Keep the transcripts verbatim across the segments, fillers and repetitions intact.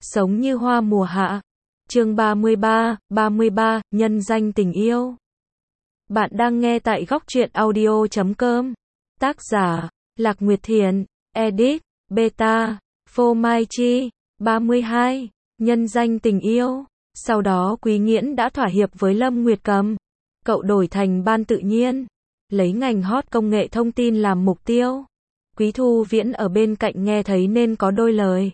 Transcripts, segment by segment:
Sống như hoa mùa hạ. Chương ba mươi ba, ba mươi ba, nhân danh tình yêu. Bạn đang nghe tại góc truyện audio chấm com. Tác giả, Lạc Nguyệt Thiền, edit, beta, Phô Mai Chi. ba mươi hai, nhân danh tình yêu. Sau đó Quý Nghiễn đã thỏa hiệp với Lâm Nguyệt Cầm. Cậu đổi thành ban tự nhiên, lấy ngành hot công nghệ thông tin làm mục tiêu. Quý Thu Viễn ở bên cạnh nghe thấy nên có đôi lời.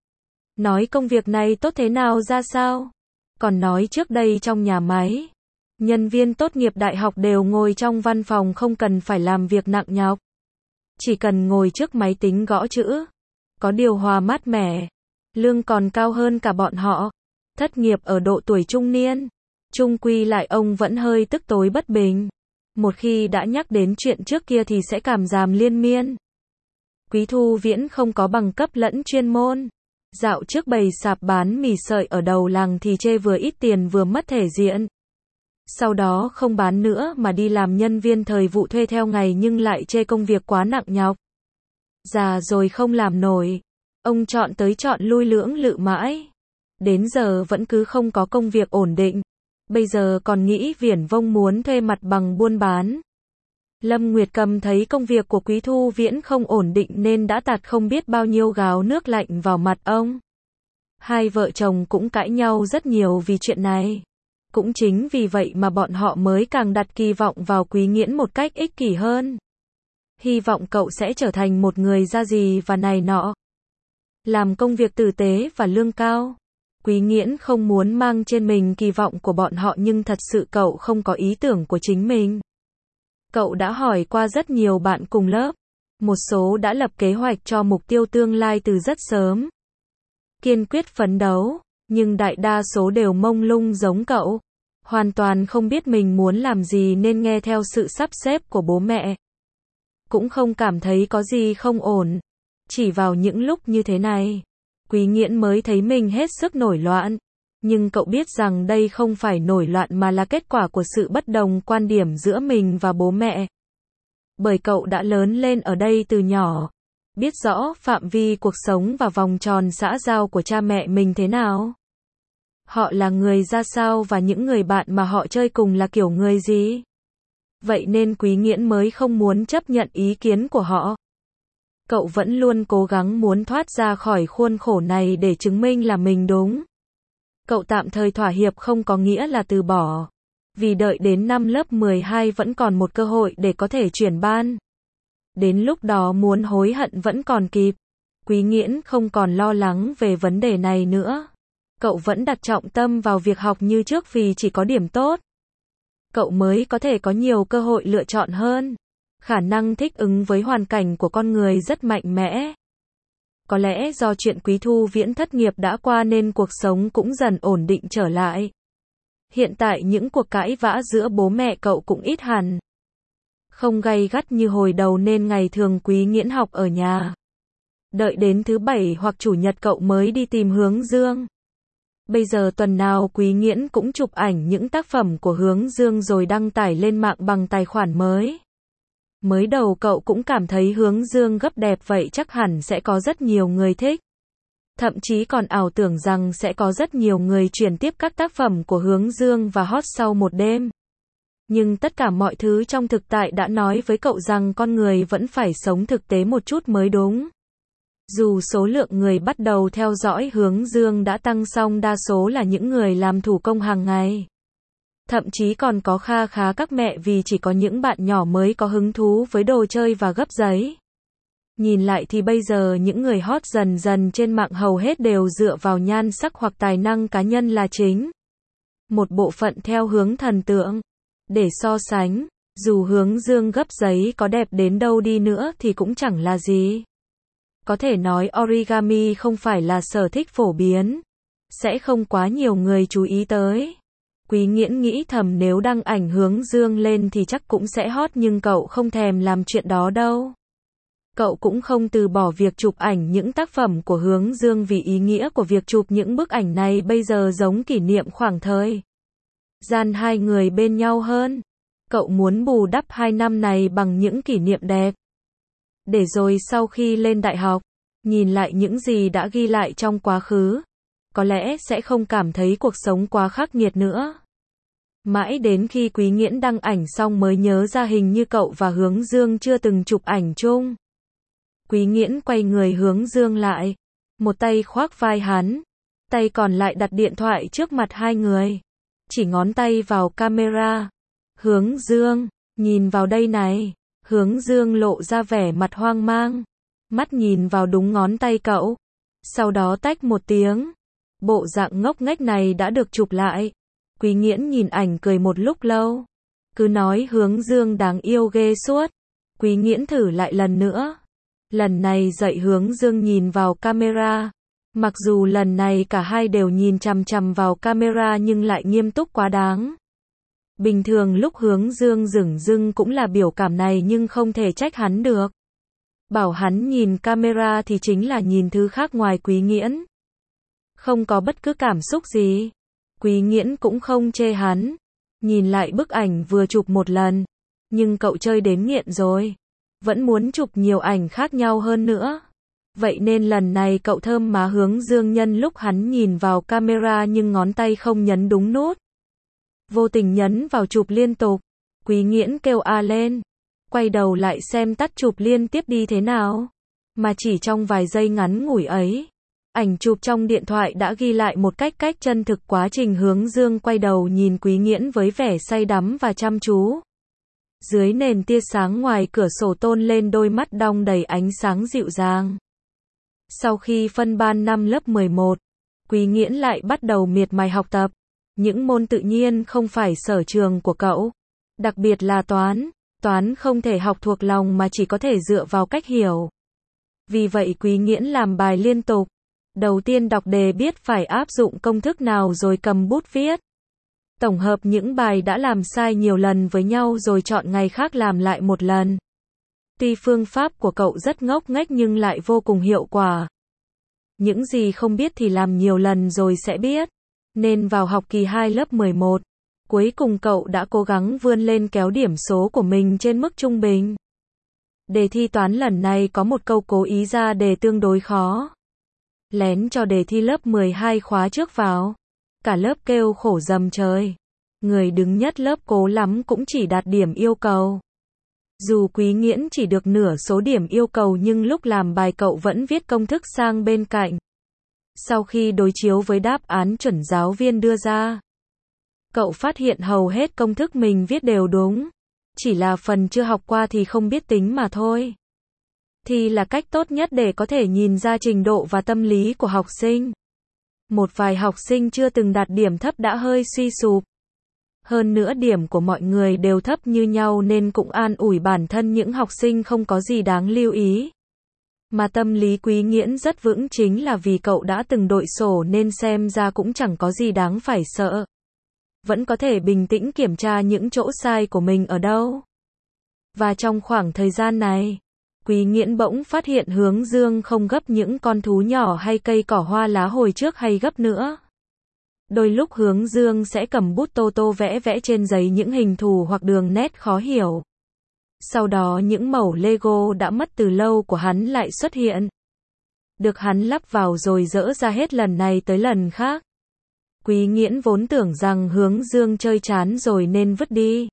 Nói công việc này tốt thế nào ra sao? Còn nói trước đây trong nhà máy, nhân viên tốt nghiệp đại học đều ngồi trong văn phòng không cần phải làm việc nặng nhọc. Chỉ cần ngồi trước máy tính gõ chữ. Có điều hòa mát mẻ. Lương còn cao hơn cả bọn họ. Thất nghiệp ở độ tuổi trung niên. Chung quy lại ông vẫn hơi tức tối bất bình. Một khi đã nhắc đến chuyện trước kia thì sẽ cảm giảm liên miên. Quý Thu Viễn không có bằng cấp lẫn chuyên môn. Dạo trước bày sạp bán mì sợi ở đầu làng thì chê vừa ít tiền vừa mất thể diện. Sau đó không bán nữa mà đi làm nhân viên thời vụ thuê theo ngày nhưng lại chê công việc quá nặng nhọc. Già rồi không làm nổi. Ông chọn tới chọn lui lưỡng lự mãi. Đến giờ vẫn cứ không có công việc ổn định. Bây giờ còn nghĩ viển vông muốn thuê mặt bằng buôn bán. Lâm Nguyệt Cầm thấy công việc của Quý Thu Viễn không ổn định nên đã tạt không biết bao nhiêu gáo nước lạnh vào mặt ông. Hai vợ chồng cũng cãi nhau rất nhiều vì chuyện này. Cũng chính vì vậy mà bọn họ mới càng đặt kỳ vọng vào Quý Nghiễn một cách ích kỷ hơn. Hy vọng cậu sẽ trở thành một người ra gì và này nọ. Làm công việc tử tế và lương cao. Quý Nghiễn không muốn mang trên mình kỳ vọng của bọn họ nhưng thật sự cậu không có ý tưởng của chính mình. Cậu đã hỏi qua rất nhiều bạn cùng lớp. Một số đã lập kế hoạch cho mục tiêu tương lai từ rất sớm. Kiên quyết phấn đấu, nhưng đại đa số đều mông lung giống cậu. Hoàn toàn không biết mình muốn làm gì nên nghe theo sự sắp xếp của bố mẹ. Cũng không cảm thấy có gì không ổn. Chỉ vào những lúc như thế này, Quý Nghiễn mới thấy mình hết sức nổi loạn. Nhưng cậu biết rằng đây không phải nổi loạn mà là kết quả của sự bất đồng quan điểm giữa mình và bố mẹ. Bởi cậu đã lớn lên ở đây từ nhỏ, biết rõ phạm vi cuộc sống và vòng tròn xã giao của cha mẹ mình thế nào. Họ là người ra sao và những người bạn mà họ chơi cùng là kiểu người gì. Vậy nên Quý Nghiễn mới không muốn chấp nhận ý kiến của họ. Cậu vẫn luôn cố gắng muốn thoát ra khỏi khuôn khổ này để chứng minh là mình đúng. Cậu tạm thời thỏa hiệp không có nghĩa là từ bỏ. Vì đợi đến năm lớp mười hai vẫn còn một cơ hội để có thể chuyển ban. Đến lúc đó muốn hối hận vẫn còn kịp. Quý Nghiễn không còn lo lắng về vấn đề này nữa. Cậu vẫn đặt trọng tâm vào việc học như trước vì chỉ có điểm tốt. Cậu mới có thể có nhiều cơ hội lựa chọn hơn. Khả năng thích ứng với hoàn cảnh của con người rất mạnh mẽ. Có lẽ do chuyện Quý Thu Viễn thất nghiệp đã qua nên cuộc sống cũng dần ổn định trở lại. Hiện tại những cuộc cãi vã giữa bố mẹ cậu cũng ít hẳn. Không gay gắt như hồi đầu nên ngày thường Quý Nghiễn học ở nhà. Đợi đến thứ bảy hoặc chủ nhật cậu mới đi tìm Hướng Dương. Bây giờ tuần nào Quý Nghiễn cũng chụp ảnh những tác phẩm của Hướng Dương rồi đăng tải lên mạng bằng tài khoản mới. Mới đầu cậu cũng cảm thấy Hướng Dương gấp đẹp vậy chắc hẳn sẽ có rất nhiều người thích. Thậm chí còn ảo tưởng rằng sẽ có rất nhiều người chuyển tiếp các tác phẩm của Hướng Dương và hot sau một đêm. Nhưng tất cả mọi thứ trong thực tại đã nói với cậu rằng con người vẫn phải sống thực tế một chút mới đúng. Dù số lượng người bắt đầu theo dõi Hướng Dương đã tăng song đa số là những người làm thủ công hàng ngày. Thậm chí còn có kha khá các mẹ vì chỉ có những bạn nhỏ mới có hứng thú với đồ chơi và gấp giấy. Nhìn lại thì bây giờ những người hot dần dần trên mạng hầu hết đều dựa vào nhan sắc hoặc tài năng cá nhân là chính. Một bộ phận theo hướng thần tượng. Để so sánh, dù Hướng Dương gấp giấy có đẹp đến đâu đi nữa thì cũng chẳng là gì. Có thể nói origami không phải là sở thích phổ biến. Sẽ không quá nhiều người chú ý tới. Quý Nghiễn nghĩ thầm nếu đăng ảnh Hướng Dương lên thì chắc cũng sẽ hot nhưng cậu không thèm làm chuyện đó đâu. Cậu cũng không từ bỏ việc chụp ảnh những tác phẩm của Hướng Dương vì ý nghĩa của việc chụp những bức ảnh này bây giờ giống kỷ niệm khoảng thời gian hai người bên nhau hơn. Cậu muốn bù đắp hai năm này bằng những kỷ niệm đẹp. Để rồi sau khi lên đại học, nhìn lại những gì đã ghi lại trong quá khứ, có lẽ sẽ không cảm thấy cuộc sống quá khắc nghiệt nữa. Mãi đến khi Quý Nghiễn đăng ảnh xong mới nhớ ra hình như cậu và Hướng Dương chưa từng chụp ảnh chung. Quý Nghiễn quay người Hướng Dương lại, một tay khoác vai hắn, tay còn lại đặt điện thoại trước mặt hai người, chỉ ngón tay vào camera. Hướng Dương, nhìn vào đây này. Hướng Dương lộ ra vẻ mặt hoang mang, mắt nhìn vào đúng ngón tay cậu, sau đó tách một tiếng. Bộ dạng ngốc nghếch này đã được chụp lại. Quý Nghiễn nhìn ảnh cười một lúc lâu, cứ nói Hướng Dương đáng yêu ghê suốt. Quý Nghiễn thử lại lần nữa. Lần này dạy Hướng Dương nhìn vào camera. Mặc dù lần này cả hai đều nhìn chằm chằm vào camera nhưng lại nghiêm túc quá đáng. Bình thường lúc Hướng Dương dửng dưng cũng là biểu cảm này nhưng không thể trách hắn được. Bảo hắn nhìn camera thì chính là nhìn thứ khác ngoài Quý Nghiễn. Không có bất cứ cảm xúc gì. Quý Nghiễn cũng không chê hắn. Nhìn lại bức ảnh vừa chụp một lần. Nhưng cậu chơi đến nghiện rồi. Vẫn muốn chụp nhiều ảnh khác nhau hơn nữa. Vậy nên lần này cậu thơm má Hướng Dương nhân lúc hắn nhìn vào camera nhưng ngón tay không nhấn đúng nút. Vô tình nhấn vào chụp liên tục. Quý Nghiễn kêu a lên. Quay đầu lại xem tắt chụp liên tiếp đi thế nào. Mà chỉ trong vài giây ngắn ngủi ấy, ảnh chụp trong điện thoại đã ghi lại một cách cách chân thực quá trình Hướng Dương quay đầu nhìn Quý Nghiễn với vẻ say đắm và chăm chú. Dưới nền tia sáng ngoài cửa sổ tôn lên đôi mắt đong đầy ánh sáng dịu dàng. Sau khi phân ban năm lớp mười một, Quý Nghiễn lại bắt đầu miệt mài học tập. Những môn tự nhiên không phải sở trường của cậu. Đặc biệt là toán. Toán không thể học thuộc lòng mà chỉ có thể dựa vào cách hiểu. Vì vậy Quý Nghiễn làm bài liên tục. Đầu tiên đọc đề biết phải áp dụng công thức nào rồi cầm bút viết. Tổng hợp những bài đã làm sai nhiều lần với nhau rồi chọn ngày khác làm lại một lần. Tuy phương pháp của cậu rất ngốc nghếch nhưng lại vô cùng hiệu quả. Những gì không biết thì làm nhiều lần rồi sẽ biết. Nên vào học kỳ hai lớp mười một, cuối cùng cậu đã cố gắng vươn lên kéo điểm số của mình trên mức trung bình. Đề thi toán lần này có một câu cố ý ra đề tương đối khó. Lén cho đề thi lớp mười hai khóa trước vào. Cả lớp kêu khổ dầm trời. Người đứng nhất lớp cố lắm cũng chỉ đạt điểm yêu cầu. Dù Quý Nghiễn chỉ được nửa số điểm yêu cầu nhưng lúc làm bài cậu vẫn viết công thức sang bên cạnh. Sau khi đối chiếu với đáp án chuẩn giáo viên đưa ra, cậu phát hiện hầu hết công thức mình viết đều đúng. Chỉ là phần chưa học qua thì không biết tính mà thôi. Thì là cách tốt nhất để có thể nhìn ra trình độ và tâm lý của học sinh. Một vài học sinh chưa từng đạt điểm thấp đã hơi suy sụp. Hơn nữa điểm của mọi người đều thấp như nhau nên cũng an ủi bản thân những học sinh không có gì đáng lưu ý. Mà tâm lý Quý Nghiễn rất vững chính là vì cậu đã từng đội sổ nên xem ra cũng chẳng có gì đáng phải sợ. Vẫn có thể bình tĩnh kiểm tra những chỗ sai của mình ở đâu. Và trong khoảng thời gian này, Quý Nghiễn bỗng phát hiện Hướng Dương không gấp những con thú nhỏ hay cây cỏ hoa lá hồi trước hay gấp nữa. Đôi lúc Hướng Dương sẽ cầm bút tô tô vẽ vẽ trên giấy những hình thù hoặc đường nét khó hiểu. Sau đó những mẩu Lego đã mất từ lâu của hắn lại xuất hiện. Được hắn lắp vào rồi dỡ ra hết lần này tới lần khác. Quý Nghiễn vốn tưởng rằng Hướng Dương chơi chán rồi nên vứt đi.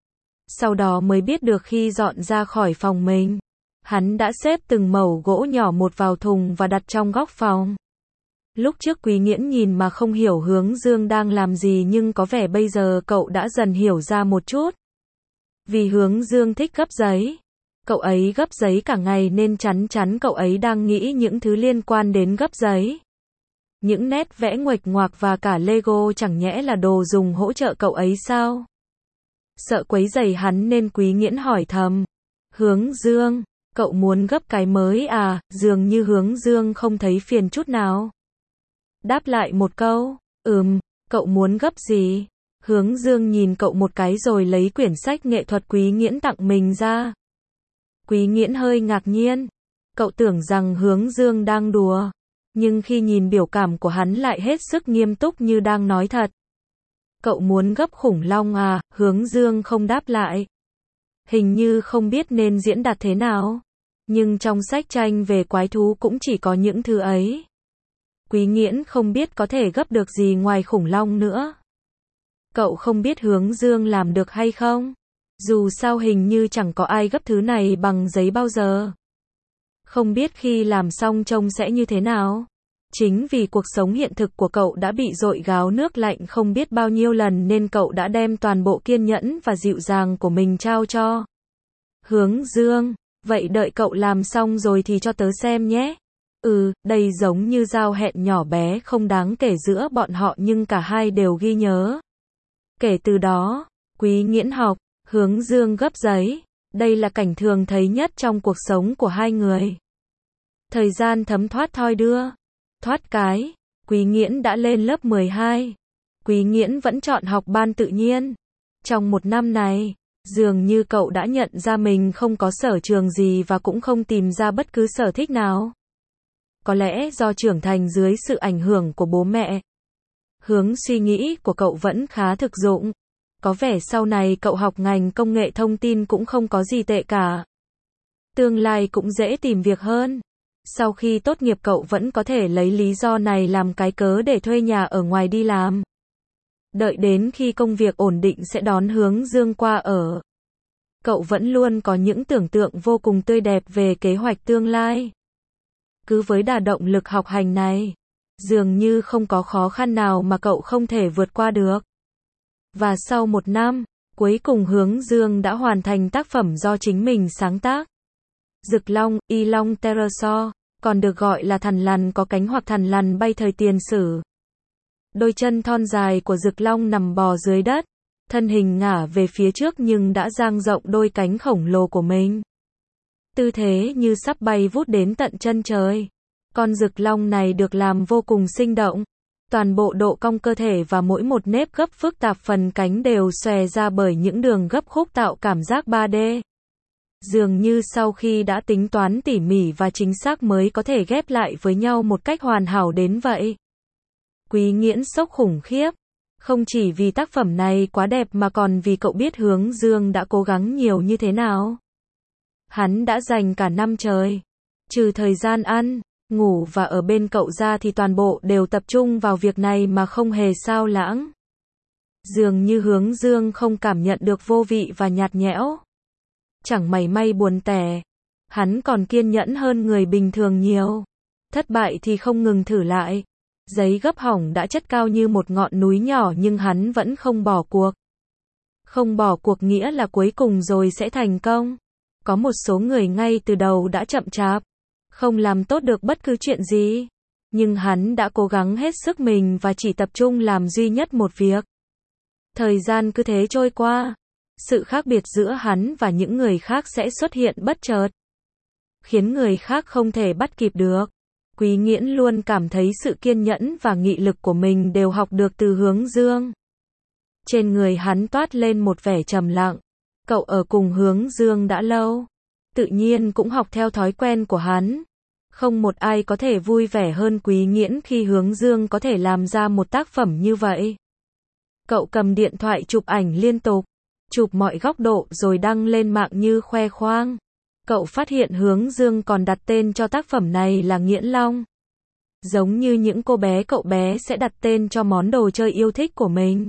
Sau đó mới biết được khi dọn ra khỏi phòng mình, hắn đã xếp từng mẩu gỗ nhỏ một vào thùng và đặt trong góc phòng. Lúc trước Quý Nghiễn nhìn mà không hiểu Hướng Dương đang làm gì nhưng có vẻ bây giờ cậu đã dần hiểu ra một chút. Vì Hướng Dương thích gấp giấy. Cậu ấy gấp giấy cả ngày nên chắn chắn cậu ấy đang nghĩ những thứ liên quan đến gấp giấy. Những nét vẽ nguệch ngoạc và cả Lego chẳng nhẽ là đồ dùng hỗ trợ cậu ấy sao? Sợ quấy rầy hắn nên Quý Nghiễn hỏi thầm. Hướng Dương, cậu muốn gấp cái mới à? Dường như Hướng Dương không thấy phiền chút nào. Đáp lại một câu, ừm, cậu muốn gấp gì? Hướng Dương nhìn cậu một cái rồi lấy quyển sách nghệ thuật Quý Nghiễn tặng mình ra. Quý Nghiễn hơi ngạc nhiên. Cậu tưởng rằng Hướng Dương đang đùa. Nhưng khi nhìn biểu cảm của hắn lại hết sức nghiêm túc như đang nói thật. Cậu muốn gấp khủng long à? Hướng Dương không đáp lại. Hình như không biết nên diễn đạt thế nào. Nhưng trong sách tranh về quái thú cũng chỉ có những thứ ấy. Quý Nghiễn không biết có thể gấp được gì ngoài khủng long nữa. Cậu không biết Hướng Dương làm được hay không? Dù sao hình như chẳng có ai gấp thứ này bằng giấy bao giờ. Không biết khi làm xong trông sẽ như thế nào. Chính vì cuộc sống hiện thực của cậu đã bị dội gáo nước lạnh không biết bao nhiêu lần nên cậu đã đem toàn bộ kiên nhẫn và dịu dàng của mình trao cho Hướng Dương. Vậy đợi cậu làm xong rồi thì cho tớ xem nhé. Ừ, đây giống như giao hẹn nhỏ bé không đáng kể giữa bọn họ nhưng cả hai đều ghi nhớ. Kể từ đó, Quý Nghiễn học, Hướng Dương gấp giấy. Đây là cảnh thường thấy nhất trong cuộc sống của hai người. Thời gian thấm thoát thoi đưa. Thoát cái, Quý Nghiễn đã lên lớp mười hai. Quý Nghiễn vẫn chọn học ban tự nhiên. Trong một năm này, dường như cậu đã nhận ra mình không có sở trường gì và cũng không tìm ra bất cứ sở thích nào. Có lẽ do trưởng thành dưới sự ảnh hưởng của bố mẹ. Hướng suy nghĩ của cậu vẫn khá thực dụng. Có vẻ sau này cậu học ngành công nghệ thông tin cũng không có gì tệ cả. Tương lai cũng dễ tìm việc hơn. Sau khi tốt nghiệp cậu vẫn có thể lấy lý do này làm cái cớ để thuê nhà ở ngoài đi làm. Đợi đến khi công việc ổn định sẽ đón Hướng Dương qua ở. Cậu vẫn luôn có những tưởng tượng vô cùng tươi đẹp về kế hoạch tương lai. Cứ với đà động lực học hành này, dường như không có khó khăn nào mà cậu không thể vượt qua được. Và sau một năm, cuối cùng Hướng Dương đã hoàn thành tác phẩm do chính mình sáng tác. Rực Long, Y Long Pterosaur, còn được gọi là thằn lằn có cánh hoặc thằn lằn bay thời tiền sử. Đôi chân thon dài của Rực Long nằm bò dưới đất, thân hình ngả về phía trước nhưng đã dang rộng đôi cánh khổng lồ của mình. Tư thế như sắp bay vút đến tận chân trời. Con Rực Long này được làm vô cùng sinh động. Toàn bộ độ cong cơ thể và mỗi một nếp gấp phức tạp phần cánh đều xòe ra bởi những đường gấp khúc tạo cảm giác ba D. Dường như sau khi đã tính toán tỉ mỉ và chính xác mới có thể ghép lại với nhau một cách hoàn hảo đến vậy. Quý Nghiễn sốc khủng khiếp. Không chỉ vì tác phẩm này quá đẹp mà còn vì cậu biết Hướng Dương đã cố gắng nhiều như thế nào. Hắn đã dành cả năm trời. Trừ thời gian ăn, ngủ và ở bên cậu ra thì toàn bộ đều tập trung vào việc này mà không hề sao lãng. Dường như Hướng Dương không cảm nhận được vô vị và nhạt nhẽo. Chẳng mảy may buồn tẻ. Hắn còn kiên nhẫn hơn người bình thường nhiều. Thất bại thì không ngừng thử lại. Giấy gấp hỏng đã chất cao như một ngọn núi nhỏ nhưng hắn vẫn không bỏ cuộc. Không bỏ cuộc nghĩa là cuối cùng rồi sẽ thành công. Có một số người ngay từ đầu đã chậm chạp, không làm tốt được bất cứ chuyện gì. Nhưng hắn đã cố gắng hết sức mình và chỉ tập trung làm duy nhất một việc. Thời gian cứ thế trôi qua. Sự khác biệt giữa hắn và những người khác sẽ xuất hiện bất chợt, khiến người khác không thể bắt kịp được. Quý Nghiễn luôn cảm thấy sự kiên nhẫn và nghị lực của mình đều học được từ Hướng Dương. Trên người hắn toát lên một vẻ trầm lặng. Cậu ở cùng Hướng Dương đã lâu, tự nhiên cũng học theo thói quen của hắn. Không một ai có thể vui vẻ hơn Quý Nghiễn khi Hướng Dương có thể làm ra một tác phẩm như vậy. Cậu cầm điện thoại chụp ảnh liên tục, chụp mọi góc độ rồi đăng lên mạng như khoe khoang. Cậu phát hiện Hướng Dương còn đặt tên cho tác phẩm này là Nghiễn Long. Giống như những cô bé cậu bé sẽ đặt tên cho món đồ chơi yêu thích của mình.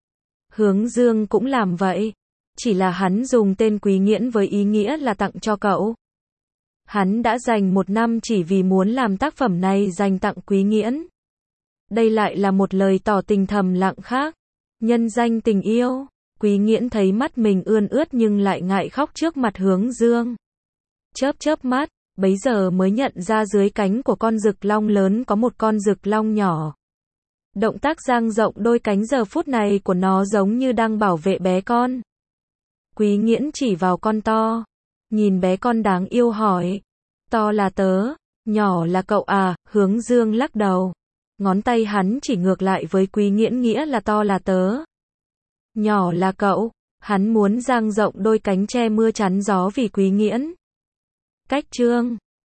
Hướng Dương cũng làm vậy. Chỉ là hắn dùng tên Quý Nghiễn với ý nghĩa là tặng cho cậu. Hắn đã dành một năm chỉ vì muốn làm tác phẩm này dành tặng Quý Nghiễn. Đây lại là một lời tỏ tình thầm lặng khác. Nhân danh tình yêu, Quý Nghiễn thấy mắt mình ươn ướt nhưng lại ngại khóc trước mặt Hướng Dương. Chớp chớp mắt, bấy giờ mới nhận ra dưới cánh của con Rực Long lớn có một con Rực Long nhỏ. Động tác dang rộng đôi cánh giờ phút này của nó giống như đang bảo vệ bé con. Quý Nghiễn chỉ vào con to, nhìn bé con đáng yêu hỏi. To là tớ, nhỏ là cậu à? Hướng Dương lắc đầu. Ngón tay hắn chỉ ngược lại với Quý Nghiễn nghĩa là to là tớ, nhỏ là cậu. Hắn muốn dang rộng đôi cánh che mưa chắn gió vì Quý Nghiễn. Cách chương